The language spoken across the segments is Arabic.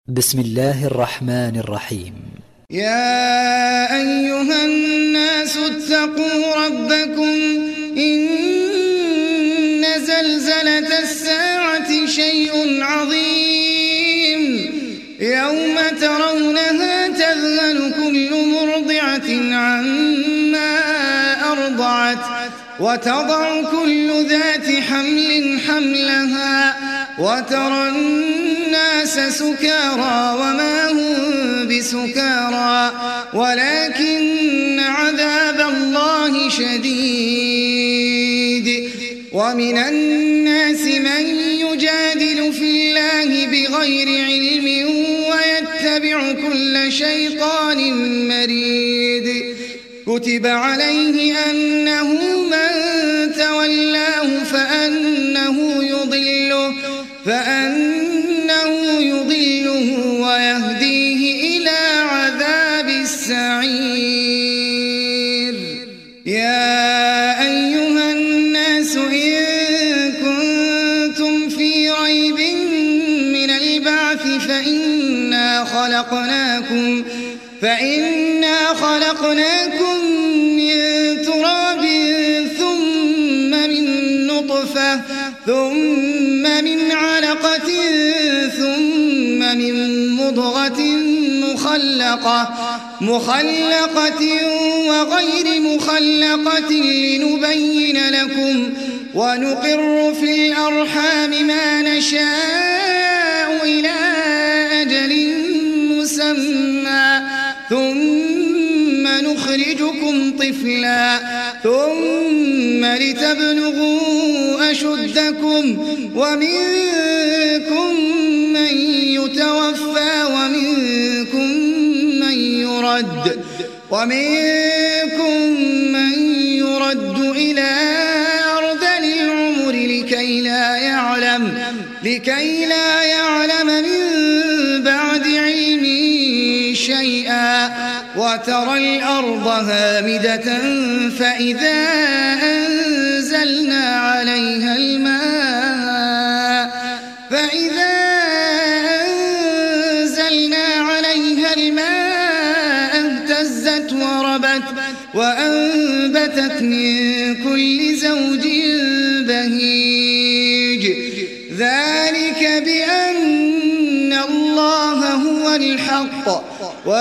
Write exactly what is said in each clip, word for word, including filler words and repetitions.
بسم الله الرحمن الرحيم. يا أيها الناس اتقوا ربكم إن زلزلة الساعة شيء عظيم يوم ترونها تذهل كل مرضعة عما أرضعت وتضع كل ذات حمل حملها وترى الناس سكارى وما هم بسكارى ولكن عذاب الله شديد. ومن الناس من يجادل في الله بغير علم ويتبع كل شيطان مريد. كتب عليه أنه من تولاه فأنه يضله فأنه يضله ويهديه إلى عذاب السعير. يا أيها الناس إن كنتم في ريب من البعث فإنا خلقناكم فإنا خلقناكم من تراب ثم من نطفة ثم من علقة ثم من مضغة مخلقة مخلقة وغير مخلقة لنبين لكم ونقر في الأرحام ما نشاء إلى أجل مسمى ثم نخرجكم طفلا ثم لتبلغوا أشدكم ومنكم من يتوفى ومنكم من يرد ومنكم من يرد إلى أرذل العمر لكي لا يعلم لكي لا يعلم من بعد علم شيئا. وترى الأرض هامدة فإذا أنزلنا عليها الماء فإذا أنزلنا عليها الماء اهتزت وربت وأنبتت من كل زوج بهيج. ذلك بأن الله هو الحق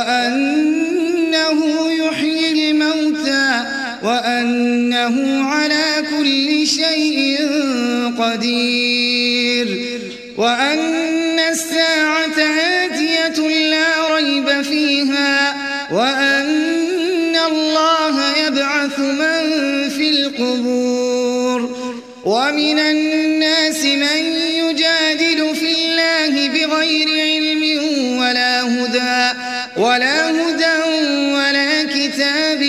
وأنه يحيي الموتى وأنه على كل شيء قدير وأن الساعة آتية لا ريب فيها وأن الله يبعث من في القبور. ومن الناس من يجادل في الله بغير علم ولا هدى ولا هدى ولا كتاب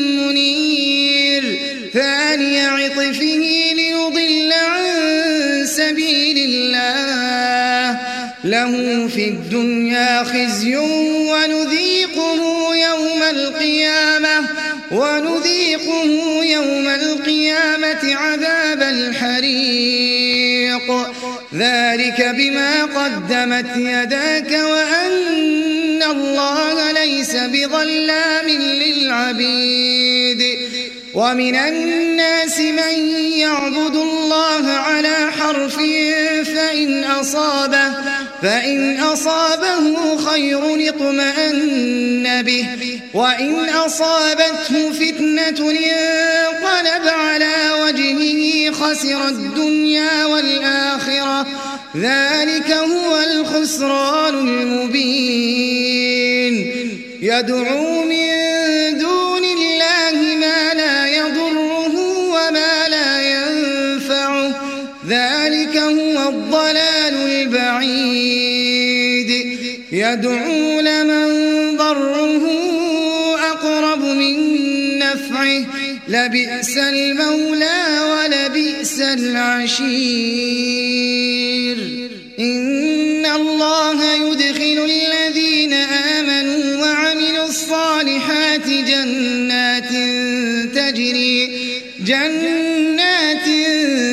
منير ثاني عطفه ليضل عن سبيل الله له في الدنيا خزي ونذيقه يوم القيامة ونذيقه يوم القيامة عذاب الحريق. ذلك بما قدمت يداك وأن الله ليس بظلام للعبيد. ومن الناس من يعبد الله على حرف فإن أصابه فإن أصابه خير اطمأن به وإن أصابته فتنة انقلب على وجهه خسر الدنيا والآخرة ذلك هو الخسران المبين. يدعو من دون الله ما لا يضره وما لا ينفعه ذلك هو الضلال البعيد. يدعو لمن ضره أقرب من نفعه لبئس المولى ولبئس العشير. إن الله يدخل الذين آمنوا وعملوا الصالحات جنات تجري جنات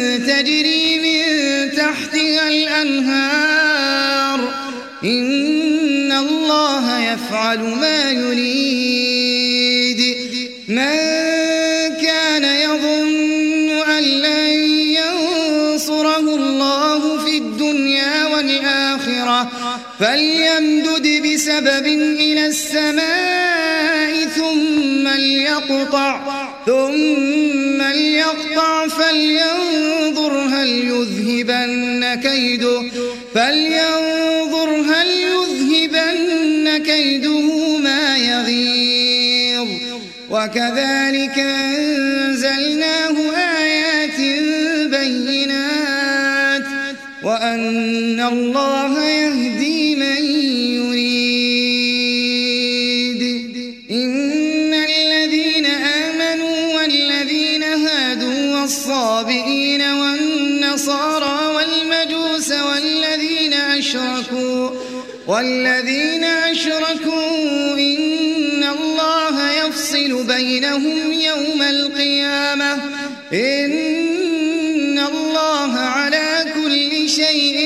تجري من تحتها الأنهار إن الله يفعل ما يريد من كان يظن أن لن ينصره الله في الدنيا والآخرة فليمدد بسبب إلى السماء ثم ليقطع ثم ليقطع فلينظر هل يذهبن كيده فلينظر هل يذهبن كيده ما يغيظ وكذلك أنزلناه آيات بينات وأن الله يهدي من يريد إن الذين آمنوا والذين هادوا والصابئين والنصارى والمجوس والذين أشركوا والذين أشركوا إن الله يفصل بينهم يوم القيامة إن الله على كل شيء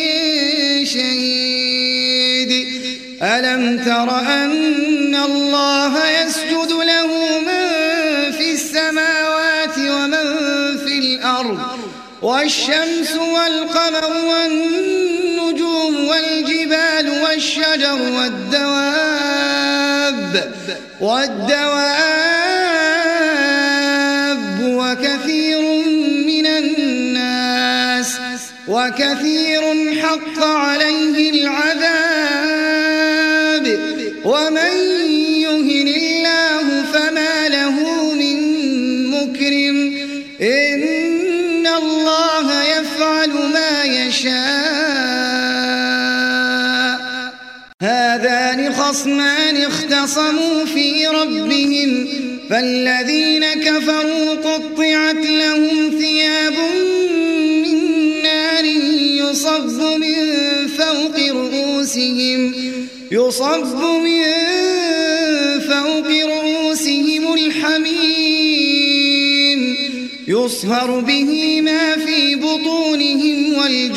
شهيد ألم تر أن الله يسجد له من في السماوات ومن في الأرض والشمس والقمر والنجوم والجبال والشجر والدواب والدواب وكثير من الناس وكثير حق عليه العذاب ومن يهن الله فما له من مكرم إن الله يفعل ما يشاء هذان خصمان اختصموا في ربهم فالذين كفروا قطعت لهم ثياب من نار يصب من فوق رؤوسهم يصب من فوق رؤوسهم الحميم يصهر به ما في بطونهم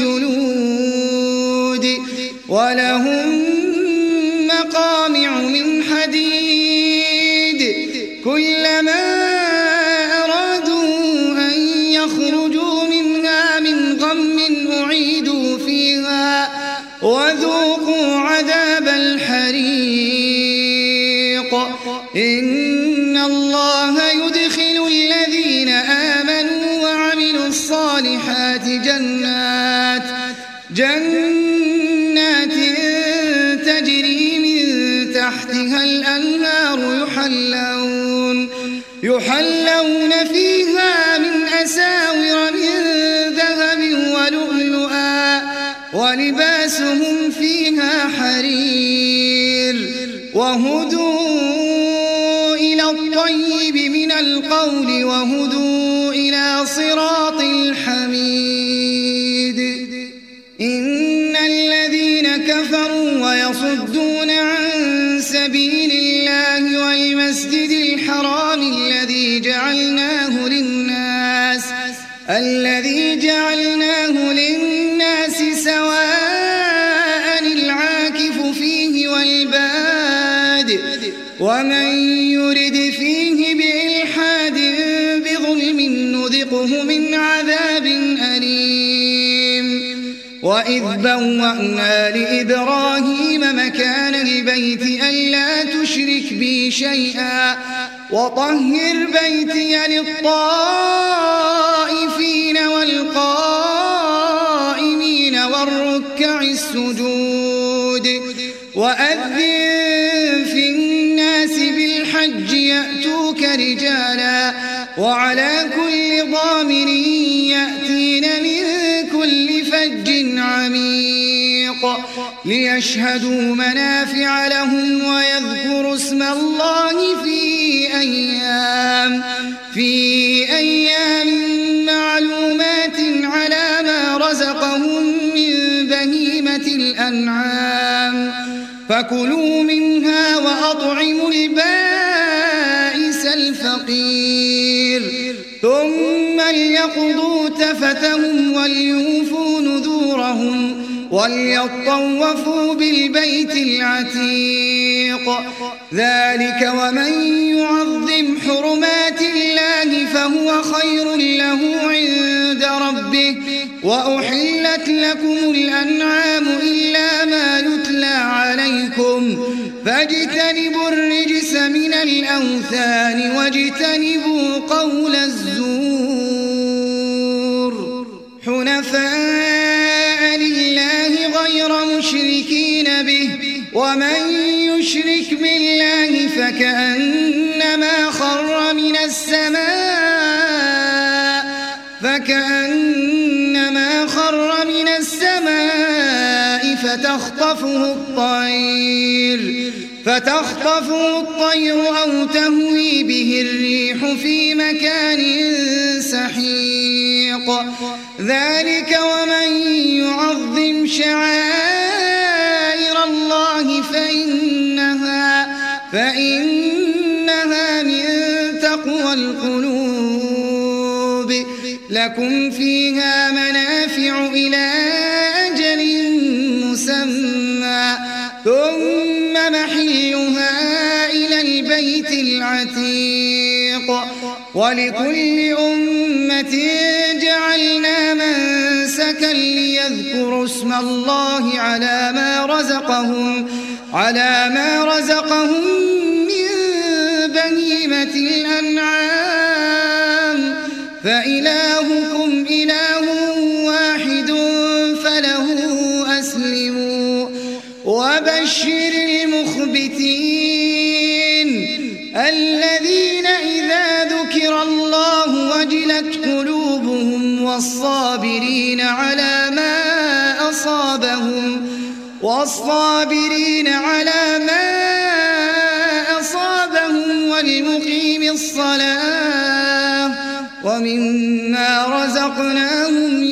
والجلود ولهم مقامع من حديد كلما أرادوا أن يخرجوا منها من غم أعيدوا فيها وذوقوا عذاب الحريق إن الله يدخل الذين آمنوا وعملوا الصالحات جنات جنات تجري من تحتها الأنهار يحلون يحلون فيها من أساور من ذهب ولؤلؤا ولباسهم فيها حرير وهدوا إلى الطيب من القول وهدوا إلى صراط الحميد إن الذين كفروا ويصدون عن سبيل الله والمسجد الحرام الذي جعلناه للناس الذي جعلناه للناس سواء العاكف فيه والباد ومن يرد فيه بإلحاد بظلم نذقه من عذاب أليم وإذ بوأنا لإبراهيم مكان البيت ألا تشرك بي شيئا وطهر بيتي للطائفين والقائمين والركع السجود وأذن في الناس بالحج يأتوك رجالا وعلى كل ضامر يأتين من كل فج عميق ليشهدوا منافع لهم ويذكروا اسم الله في أيام في أيام معلومات على ما رزقهم من بهيمة الأنعام فكلوا منها وأطعموا البائس الفقير ثم ليقضوا تفثهم وليوفوا نذورهم وليطوفوا بالبيت العتيق. ذلك ومن يعظم حرمات الله فهو خير له عند ربه. وأحلت لكم الأنعام إلا ما يتلى عليكم فاجتنبوا الرجس من الأوثان واجتنبوا قول الزور حنفاء لله غير مشركين به. ومن يشرك بالله فكأنما خر من السماء فكأنما خر من السماء فتخطفه الطير فتخطفه الطير أو تهوي به الريح في مكان سحيق. ذلك ومن يعظم شعائر الله فإنها, فإنها من تقوى القلوب. لكم فيها منافع إلى أجل مسمى ثم محلها إلى البيت العتيق. ولكل أمة جعلنا منسكا ليذكروا اسم الله على ما رزقهم على ما رزقهم من بهيمة الأنعام فإلهكم إله واحد فله أسلموا. وبشر المخبتين الذين إذا ذكر الله وجلت قلوبهم والصابرين على ما أصابهم والصابرين على ما أصابهم والمقيم الصلاة ومما رزقناهم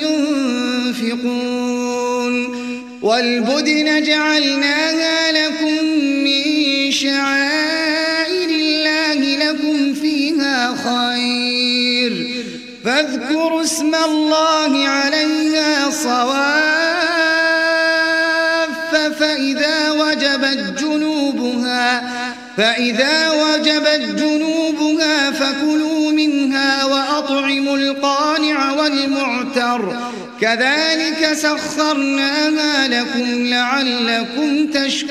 ينفقون. والبدن جعلناها لكم من شعائر الله لكم فيها خير فاذكروا اسم الله عليها صواف فإذا وجبت جنوبها فإذا وجبت جنوبها فكلوا منها وأطعموا القانع والمعتر كذلك سخرناها لكم لعلكم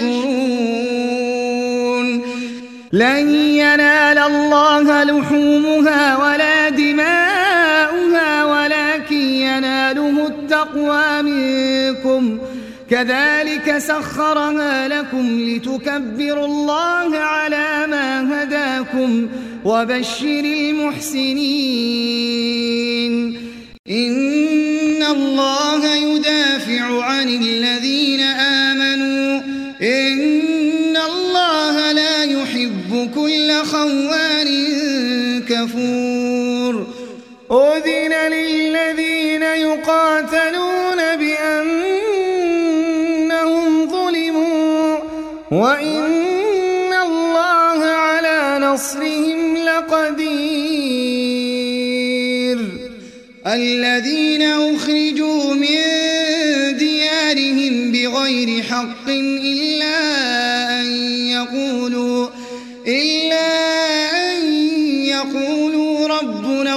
تشكرون. لن ينال الله لحومها ولا دماؤها ولكن يناله التقوى منكم كذلك سخرها لكم لتكبروا الله على ما هداكم وبشر المحسنين. إن الله يدافع عن الذين آمنوا إن الله لا يحب كل خوان كفور. أذن للذين يقاتلون بأنهم ظلموا وإن الله على نصرهم لقدير. الذين أخرجوا من ديارهم بغير حق إلا أن يقولوا إلا أن يقولوا ربنا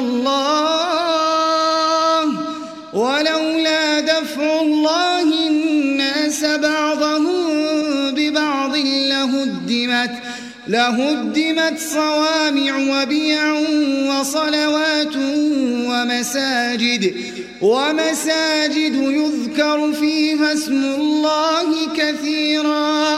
الله ولولا دفع الله الناس بعضهم ببعض لهدمت لهدمت صوامع وبيع وصلوات ومساجد ومساجد يذكر فيها اسم الله كثيرا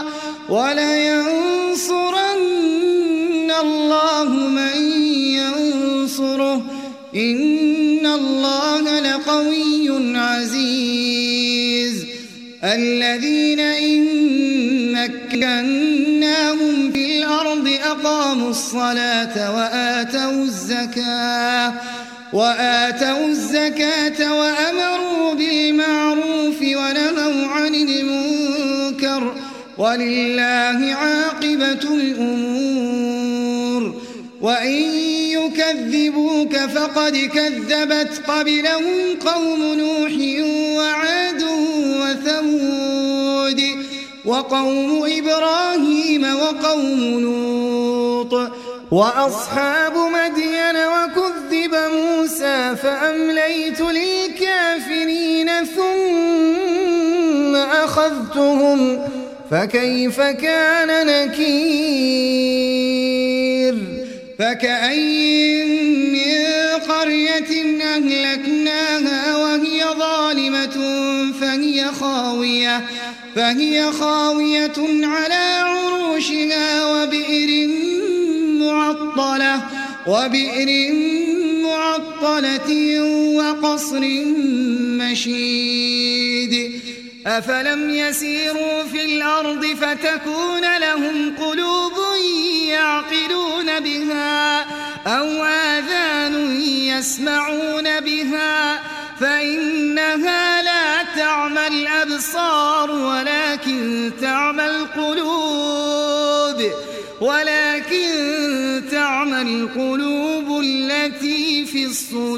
ولينصرن الله من ينصره إن الله لقوي عزيز. الذين إن مكناهم في الأرض أقاموا الصلاة وآتوا الزكاة وآتوا الزكاة وأمروا بالمعروف ونهوا عن المنكر ولله عاقبة الأمور. وإن يكذبوك فقد كذبت قبلهم قوم نوح وعاد وثمود وقوم إبراهيم وقوم لوط وأصحاب مدين وكذب موسى فأمليت للكافرين ثم أخذتهم فكيف كان نكير فكأين من قرية أهلكناها وهي ظالمة فهي خاوية فهي خاوية على عروشها وبئر معطلة وبئر معطلة وقصر مشيد أفلم يسيروا في الأرض فتكون لهم قلوب يعقلون بها أو آذان يسمعون بها فإنها لا تعمى الأبصار ولكن تعمى القلوب ولكن تعمى القلوب التي في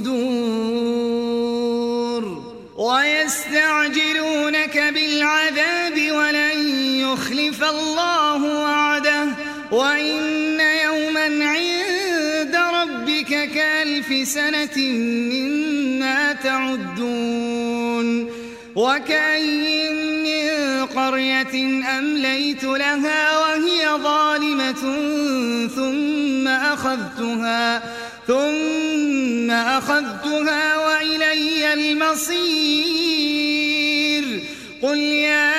الصدور ويستعجلونك بالعذاب ولن يخلف الله وعده وإن يوما عند ربك كألف سنة مما تعدون وكأين من قرية أمليت لها وهي ظالمة ثم أخذتها ثم أخذتها وإلي المصير قل يا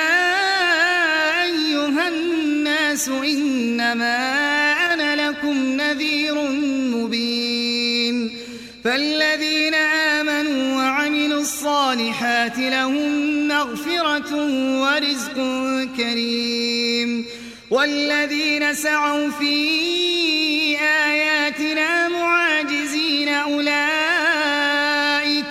أيها الناس إنما أنا لكم نذير مبين فالذين آمنوا وعملوا الصالحات لهم مغفرة ورزق كريم والذين سعوا في آياتنا معاجزين أولئك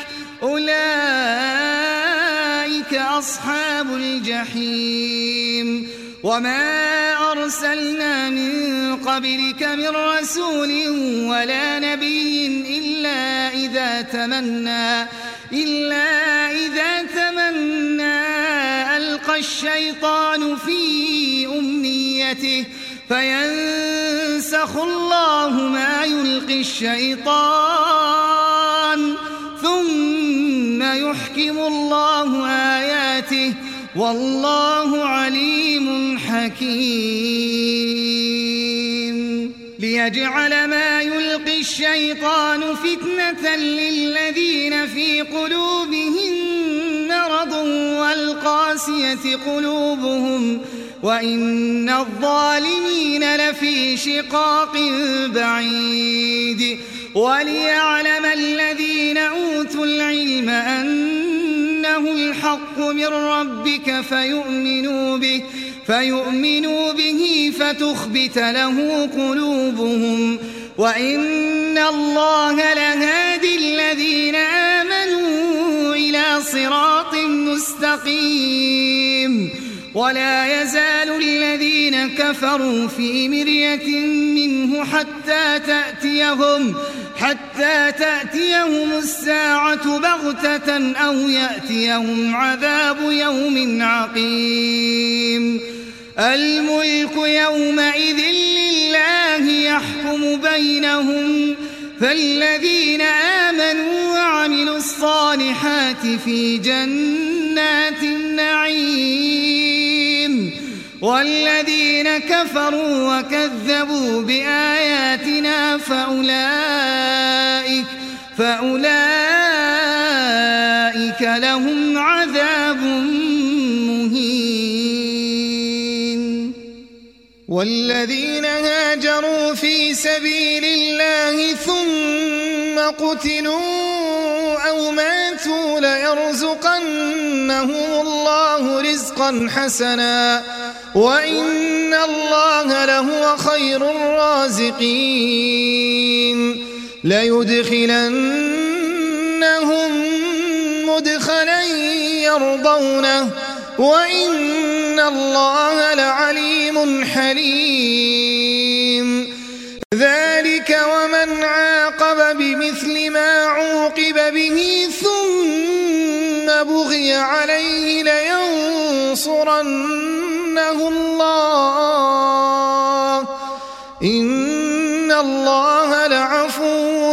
أولئك أصحاب الجحيم وما أرسلنا من قبلك من رسول ولا نبي إلا إذا تمنى إلا إذا تمنى ألقى الشيطان في أمنيته فينسخ الله ما يلقي الشيطان ثم يحكم الله آياته والله عليم حكيم ليجعل ما يلقي الشيطان فتنة للذين في قلوبهم مرض والقاسية قلوبهم وإن الظالمين لفي شقاق بعيد وليعلم الذين أوتوا العلم أنه الحق من ربك فيؤمنوا به فيؤمنوا به فتخبت له قلوبهم وإن الله لهادي الذين آمنوا إلى صراط مستقيم ولا يزال الذين كفروا في مرية منه حتى تأتيهم حتى تأتيهم الساعة بغتة أو يأتيهم عذاب يوم عقيم الملك يومئذ لله يحكم بينهم فالذين آمنوا وعملوا الصالحات في جنات النعيم والذين كفروا وكذبوا بآياتنا فأولئك فأولئك لهم عذاب مهين والذين هاجروا في سبيل الله ثم قتلوا أو ماتوا ليرزقنهم الله رزقا حسنا وإن الله لهو خير الرازقين ليدخلنهم مدخلا يرضونه وإن الله لعليم حليم ذلك ومن عاقب بمثل ما عوقب به ثم بغي عليه لينصرنه إن الله لعفو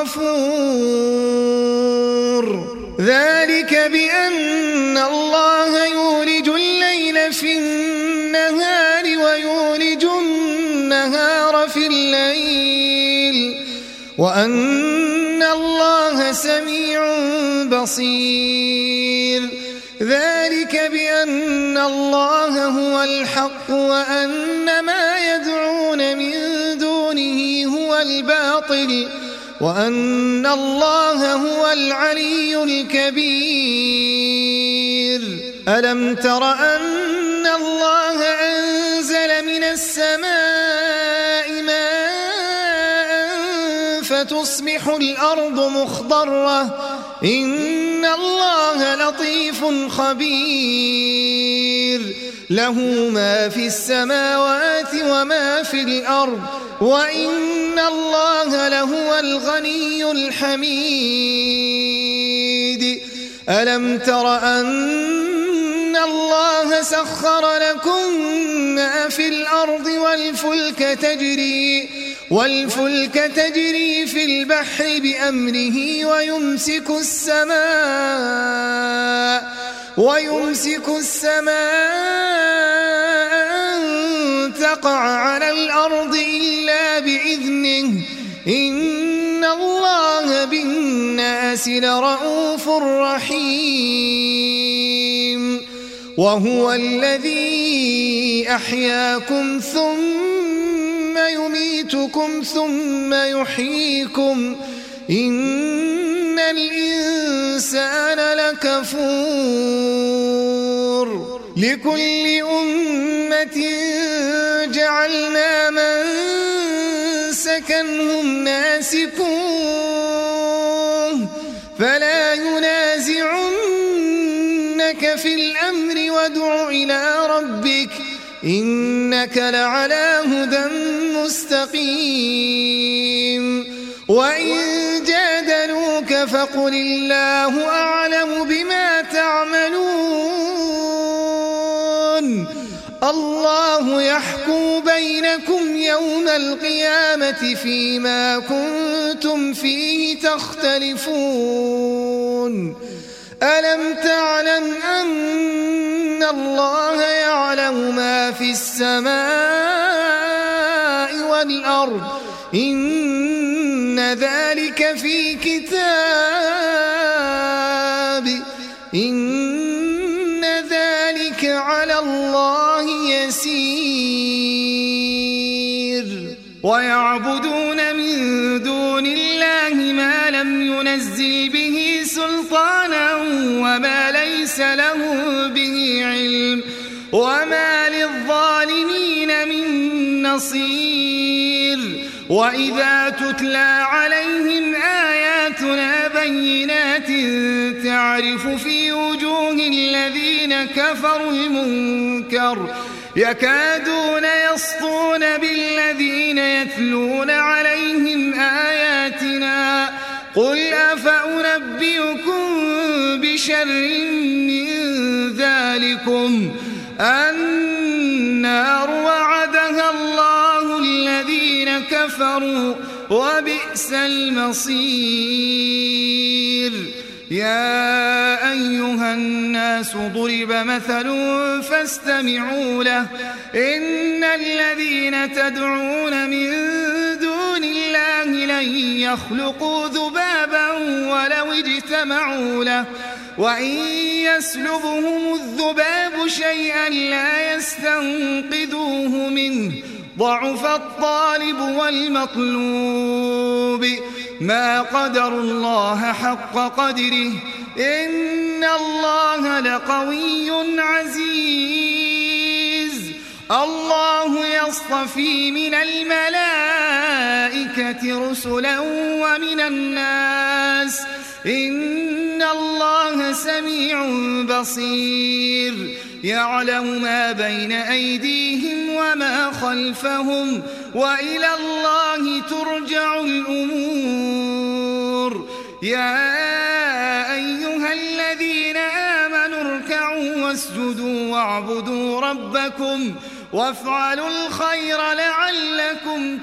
غفور. ذلك بأن الله يولج الليل في النهار ويولج النهار في الليل وأن الله سميع بصير. ذلك بأن الله هو الحق وأن ما يدعون من دونه هو الباطل وأن الله هو العلي الكبير. ألم تر أن الله أنزل من السماء ماء فتصبح الأرض مخضرة إن الله لطيف خبير. له ما في السماوات وما في الأرض وإن الله لهو الغني الحميد. ألم تر أن الله سخر لكم ما في الأرض والفلك تجري والفلك تجري في البحر بأمره ويمسك السماء ويمسك السماء أن تقع على الأرض إلا بإذنه إن الله بالناس لرءوف رحيم. وهو الذي أحياكم ثم يميتكم ثم يحييكم إن الإنسان لكفور. لكل أمة جعلنا منسكا هم ناسكوه فلا ينازعنك في الأمر وادع إلى ربك إنك لعلى هدى مستقيم. وإن جادلوك فقل الله أعلم بما تعملون الله يحكم بينكم يوم القيامة فيما كنتم فيه تختلفون. ألم تعلم أن الله يعلم ما في السماء والأرض إن ذلك في كتاب إن ذلك على الله يسير. ويعبدون من دون الله ما لم ينزل به سلطانا وما ليس له به علم وما للظالمين من نصير. وإذا تتلى عليهم آياتنا بينات تعرف في وجوه الذين كفروا المنكر يكادون يسطون بالذين يتلون عليهم آياتنا قل أفأنبئكم بشر من ذلكم النار وعدها الله الذين كفروا وبئس المصير. يا أيها الناس ضرب مثل فاستمعوا له إن الذين تدعون من دون الله لن يخلقوا ذبابا ولو اجتمعوا له وإن يسلبهم الذباب شيئا لا يستنقذوه منه ضعف الطالب والمطلوب ما قدر الله حق قدره إن الله لقوي عزيز. الله يصطفي من الملائكة رسلا ومن الناس إن الله سميع بصير. يعلم ما بين أيديهم وما خلفهم وإلى الله ترجع الأمور. يا أيها الذين آمنوا اركعوا واسجدوا واعبدوا ربكم وافعلوا الخير لعلكم لعلكم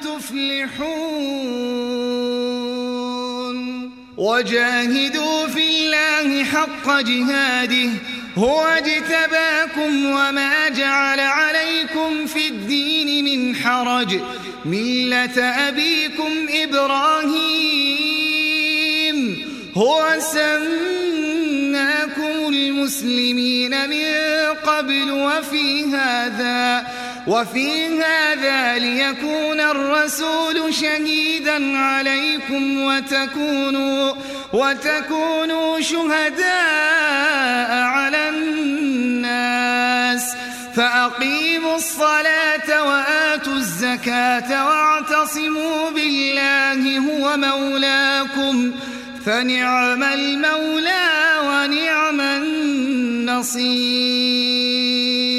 تفلحون وجاهدوا في الله حق جهاده هو اجتباكم وما جعل عليكم في الدين من حرج ملة أبيكم إبراهيم هو سماكم المسلمين من قبل وفي هذا وفي هذا ليكون الرسول شهيدا عليكم وتكونوا وتكونوا شهداء على الناس فأقيموا الصلاة وآتوا الزكاة واعتصموا بالله هو مولاكم فنعم المولى ونعم النصير.